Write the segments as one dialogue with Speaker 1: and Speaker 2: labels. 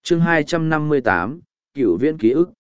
Speaker 1: chương 258, cửu viễn ký ức.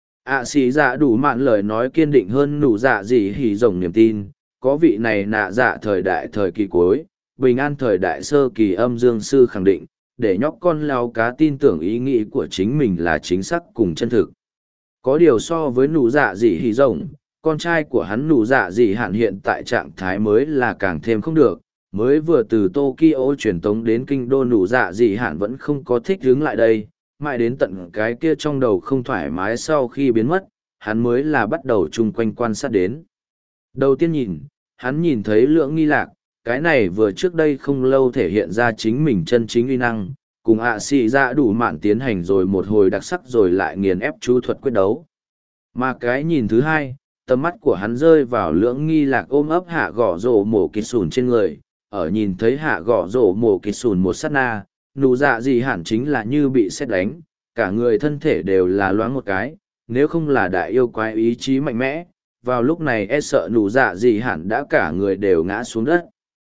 Speaker 1: Xì dạ đủ mạn lời nói kiên định hơn nụ dạ gì hỉ rồng niềm tin, có vị này nạ dạ thời đại thời kỳ cuối, bình an thời đại sơ kỳ âm dương sư khẳng định, để nhóc con lao cá tin tưởng ý nghĩ của chính mình là chính xác cùng chân thực. Có điều so với nụ dạ dị hỉ rồng, con trai của hắn nụ dạ dị hạn hiện tại trạng thái mới là càng thêm không được, mới vừa từ Tokyo truyền tống đến kinh đô nụ dạ dị hạn vẫn không có thích hướng lại đây, mãi đến tận cái kia trong đầu không thoải mái sau khi biến mất, hắn mới là bắt đầu chung quanh quan sát đến. Đầu tiên nhìn, hắn nhìn thấy Lưỡng Nghi Lạc, cái này vừa trước đây không lâu thể hiện ra chính mình chân chính uy năng, cùng xì dạ đủ mạn tiến hành rồi một hồi đặc sắc rồi lại nghiền ép chú thuật quyết đấu. Mà cái nhìn thứ hai, tầm mắt của hắn rơi vào Lưỡng Nghi Lạc ôm ấp hạ gõ rổ mổ kịt sùn trên người, ở nhìn thấy hạ gõ rổ mổ kịt sùn một sát na, nụ dạ gì hẳn chính là như bị sét đánh, cả người thân thể đều là loáng một cái, nếu không là đại yêu quái ý chí mạnh mẽ, vào lúc này e sợ nụ dạ gì hẳn đã cả người đều ngã xuống đất.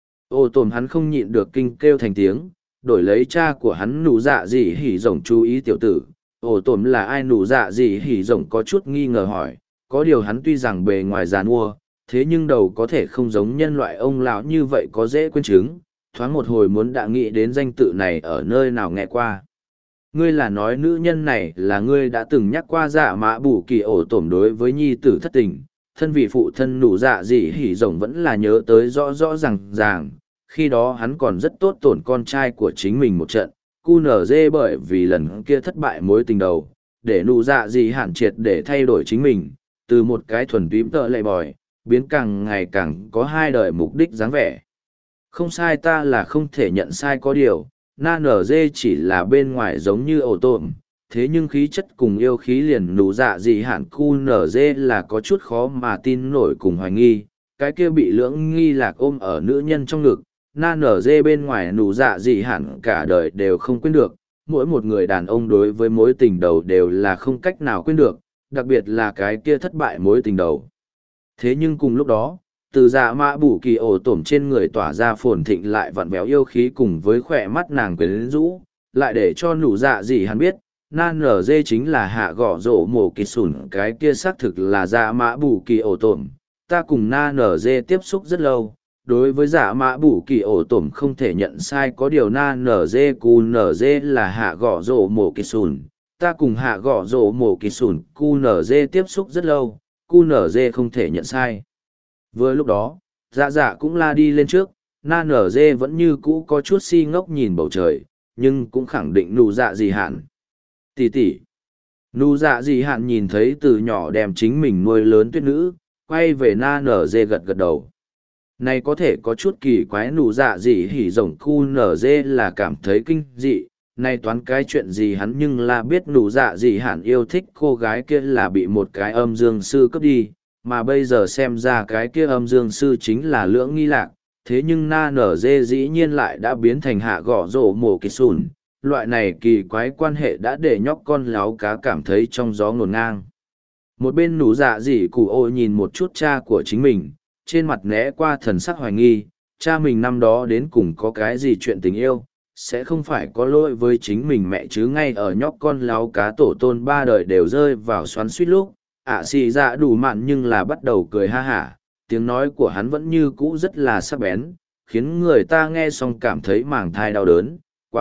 Speaker 1: Ô tồn hắn không nhịn được kinh kêu thành tiếng, đổi lấy cha của hắn nụ dạ gì hỉ rồng chú ý tiểu tử. Ô tồn là ai? Nụ dạ gì hỉ rồng có chút nghi ngờ hỏi, có điều hắn tuy rằng bề ngoài giàn mua, thế nhưng đầu có thể không giống nhân loại ông lão như vậy có dễ quên chứng, thoáng một hồi muốn đã nghĩ đến danh tự này ở nơi nào nghe qua. Ngươi là nói nữ nhân này là ngươi đã từng nhắc qua dạ mã bù kỳ ổ tổm đối với nhi tử thất tình, thân vị phụ thân nụ dạ dị hỉ rồng vẫn là nhớ tới rõ rõ ràng, khi đó hắn còn rất tốt tổn con trai của chính mình một trận, QNZ bởi vì lần kia thất bại mối tình đầu, để nụ dạ dị hạn triệt để thay đổi chính mình, từ một cái thuần túy tợ lệ bòi, biến càng ngày càng có hai đời mục đích dáng vẻ. Không sai, ta là không thể nhận sai, có điều, na nở dê chỉ là bên ngoài giống như ổ tộm, thế nhưng khí chất cùng yêu khí liền nụ dạ dị hạn cu nở dê là có chút khó mà tin nổi cùng hoài nghi, cái kia bị Lưỡng Nghi Lạc ôm ở nữ nhân trong ngực, na nở dê bên ngoài nụ dạ dị hạn cả đời đều không quên được, mỗi một người đàn ông đối với mối tình đầu đều là không cách nào quên được, đặc biệt là cái kia thất bại mối tình đầu. Thế nhưng cùng lúc đó, từ dạ mã bù kỳ ổ tổm trên người tỏa ra phồn thịnh lại vặn vẹo yêu khí cùng với khỏe mắt nàng quyến rũ, lại để cho nụ dạ gì hắn biết, nan nở dê chính là hạ gõ rổ mổ kịt sùn, cái kia xác thực là dạ mã bù kỳ ổ tổm. Ta cùng na nở dê tiếp xúc rất lâu, đối với dạ mã bù kỳ ổ tổm không thể nhận sai, có điều na nở dê cu nở dê là hạ gõ rổ mổ kịt sùn. Ta cùng hạ gõ rổ mổ kịt sùn cu nở dê tiếp xúc rất lâu, cu nở dê không thể nhận sai. Vừa lúc đó, dạ dạ cũng la đi lên trước, na nở dê vẫn như cũ có chút si ngốc nhìn bầu trời, nhưng cũng khẳng định nụ dạ gì hạn. Tỷ. Nụ dạ gì hạn nhìn thấy từ nhỏ đem chính mình nuôi lớn tuyết nữ, quay về na nở dê gật gật đầu. Này có thể có chút kỳ quái, nụ dạ gì hỉ rồng cu nở dê là cảm thấy kinh dị, nay toán cái chuyện gì hắn nhưng là biết nụ dạ gì hạn yêu thích cô gái kia là bị một cái âm dương sư cướp đi, mà bây giờ xem ra cái kia âm dương sư chính là Lưỡng Nghi Lạc, thế nhưng na nở dê dĩ nhiên lại đã biến thành hạ gõ rổ mổ kịt sùn, loại này kỳ quái quan hệ đã để nhóc con láo cá cảm thấy trong gió ngổn ngang. Một bên nụ dạ dị cụ ô nhìn một chút cha của chính mình, trên mặt né qua thần sắc hoài nghi, cha mình năm đó đến cùng có cái gì chuyện tình yêu, sẽ không phải có lỗi với chính mình mẹ chứ. Ngay ở nhóc con láo cá tổ tôn ba đời đều rơi vào xoắn suýt lúc, xì dạ đủ mạn nhưng là bắt đầu cười ha hả, tiếng nói của hắn vẫn như cũ rất là sắc bén, khiến người ta nghe xong cảm thấy màng thai đau đớn.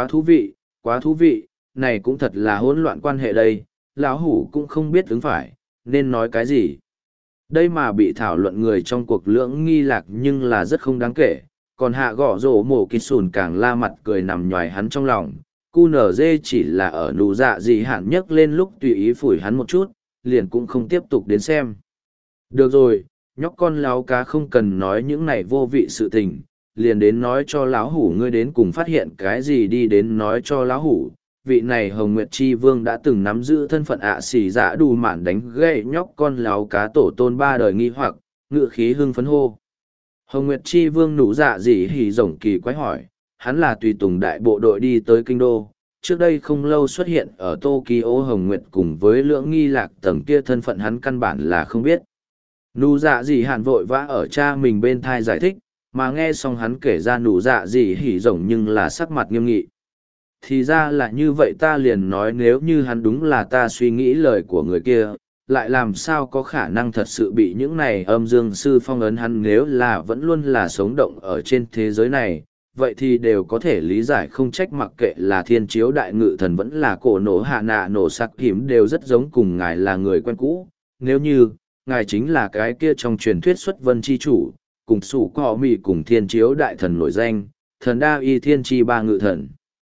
Speaker 1: Quá thú vị, này cũng thật là hỗn loạn quan hệ đây, lão hủ cũng không biết ứng phải nên nói cái gì. Đây mà bị thảo luận người trong cuộc Lưỡng Nghi Lạc nhưng là rất không đáng kể, còn hạ gõ rổ mổ kịt sùn càng la mặt cười nằm nhoài hắn trong lòng. QNZ chỉ là ở nụ dạ dị hạn nhấc lên lúc tùy ý phủi hắn một chút, liền cũng không tiếp tục đến xem. Được rồi, nhóc con láo cá không cần nói những này vô vị sự tình, liền đến nói cho lão hủ ngươi đến cùng phát hiện cái gì đi. Đến nói cho lão hủ, vị này Hồng Nguyệt Chi Vương đã từng nắm giữ thân phận xỉ dạ đủ mạn đánh gậy nhóc con láo cá tổ tôn ba đời nghi hoặc, ngự khí hưng phấn hô. Hồng Nguyệt Chi Vương nụ dạ dị hỉ rồng kỳ quái hỏi, hắn là tùy tùng đại bộ đội đi tới kinh đô, trước đây không lâu xuất hiện ở Tokyo. Hồng Nguyệt cùng với Lưỡng Nghi Lạc tầng kia thân phận hắn căn bản là không biết. Nụ dạ dị hạn vội vã ở cha mình bên thai giải thích, mà nghe xong hắn kể ra nụ dạ dị hỉ rồng nhưng là sắc mặt nghiêm nghị. thì ra là như vậy, ta liền nói nếu như hắn đúng là ta suy nghĩ lời của người kia, lại làm sao có khả năng thật sự bị những này âm dương sư phong ấn hắn, nếu là vẫn luôn là sống động ở trên thế giới này, vậy thì đều có thể lý giải, không trách mặc kệ là thiên chiếu đại ngự thần vẫn là cổ nổ hạ nạ nổ sặc hiểm đều rất giống cùng ngài là người quen cũ. Nếu như ngài chính là cái kia trong truyền thuyết xuất vân chi chủ, cùng sủ cọ mì cùng thiên chiếu đại thần nổi danh, thần đa y thiên chi ba ngự thần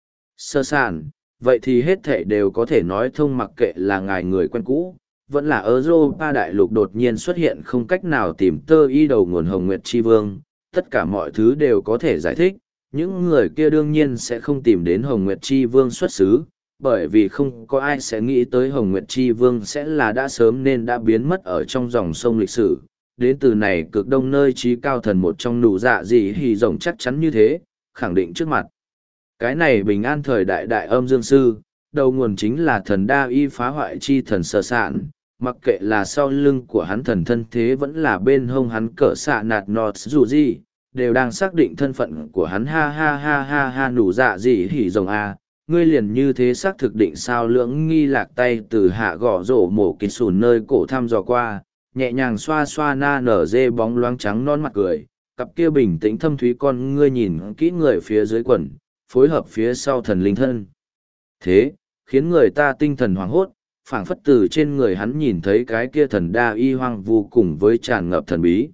Speaker 1: sơ sản, vậy thì hết thảy đều có thể nói thông, mặc kệ là ngài người quen cũ, vẫn là Europa đại lục đột nhiên xuất hiện không cách nào tìm tơ y đầu nguồn Hồng Nguyệt Chi Vương, tất cả mọi thứ đều có thể giải thích, những người kia đương nhiên sẽ không tìm đến Hồng Nguyệt Chi Vương xuất xứ, bởi vì không có ai sẽ nghĩ tới Hồng Nguyệt Chi Vương sẽ là đã sớm nên đã biến mất ở trong dòng sông lịch sử. Đến từ này cực đông nơi trí cao thần một trong nụ dạ gì hì rồng chắc chắn như thế, khẳng định trước mặt. Cái này bình an thời đại đại âm dương sư, đầu nguồn chính là thần đa y phá hoại chi thần sở sản, mặc kệ là sau lưng của hắn thần thân thế vẫn là bên hông hắn cỡ xạ nạt nọt dù gì, đều đang xác định thân phận của hắn. Ha ha ha ha ha, nụ dạ gì hỉ rồng a, ngươi liền như thế xác thực định sao? Lưỡng nghi lạc tay từ hạ gõ rổ mổ kịt sùn nơi cổ thăm dò qua, nhẹ nhàng xoa xoa na nở dê bóng loáng trắng non mặt cười, cặp kia bình tĩnh thâm thúy con ngươi nhìn kỹ người phía dưới quần, phối hợp phía sau thần linh thân. Thế, khiến người ta tinh thần hoảng hốt, phảng phất từ trên người hắn nhìn thấy cái kia thần đa y hoang vu cùng với tràn ngập thần bí.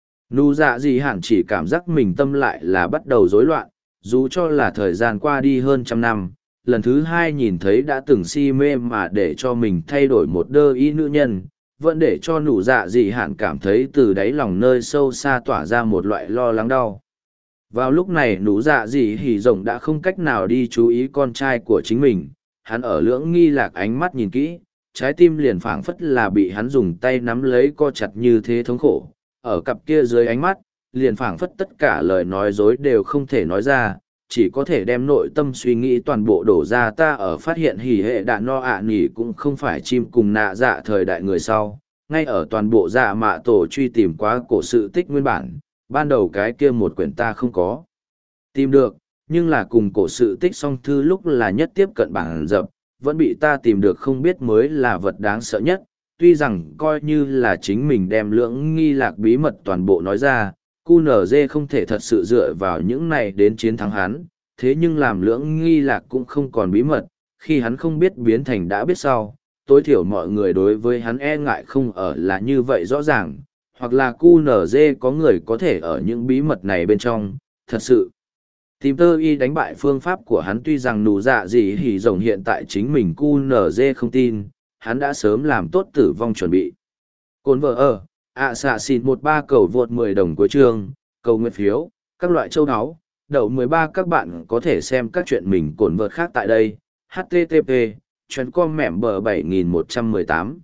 Speaker 1: Nụ dạ gì hẳn chỉ cảm giác mình tâm lại là bắt đầu rối loạn, dù cho là thời gian qua đi hơn trăm năm, lần thứ hai nhìn thấy đã từng si mê mà để cho mình thay đổi một đơ y nữ nhân, vẫn để cho nụ dạ gì hẳn cảm thấy từ đáy lòng nơi sâu xa tỏa ra một loại lo lắng đau. Vào lúc này nụ dạ gì hỉ rồng đã không cách nào đi chú ý con trai của chính mình, hắn ở lưỡng nghi lạc ánh mắt nhìn kỹ, trái tim liền phảng phất là bị hắn dùng tay nắm lấy co chặt như thế thống khổ, ở cặp kia dưới ánh mắt, liền phảng phất tất cả lời nói dối đều không thể nói ra, chỉ có thể đem nội tâm suy nghĩ toàn bộ đổ ra. Ta ở phát hiện hỉ hệ đạn no ạ nỉ cũng không phải chim cùng nạ dạ thời đại người sau, ngay ở toàn bộ dạ mạ tổ truy tìm quá cổ sự tích nguyên bản, ban đầu cái kia một quyển ta không có tìm được, nhưng là cùng cổ sự tích song thư lúc là nhất tiếp cận bản dập, vẫn bị ta tìm được, không biết mới là vật đáng sợ nhất. Tuy rằng coi như là chính mình đem lưỡng nghi lạc bí mật toàn bộ nói ra, QNZ không thể thật sự dựa vào những này đến chiến thắng hắn, thế nhưng làm lưỡng nghi lạc cũng không còn bí mật, khi hắn không biết biến thành đã biết sau, tối thiểu mọi người đối với hắn e ngại không ở là như vậy rõ ràng, hoặc là QNZ có người có thể ở những bí mật này bên trong, thật sự. Tìm tơ y đánh bại phương pháp của hắn, tuy rằng nụ dạ gì hỉ rồng hiện tại chính mình QNZ không tin, hắn đã sớm làm tốt tử vong chuẩn bị. Cồn vợ ở, xạ xịt 13 cầu vượt 10 đồng của chương, cầu nguyện phiếu, các loại châu áo, đậu 13 các bạn có thể xem các chuyện mình cồn vợt khác tại đây, http, chuyên com mẻm bờ 7118.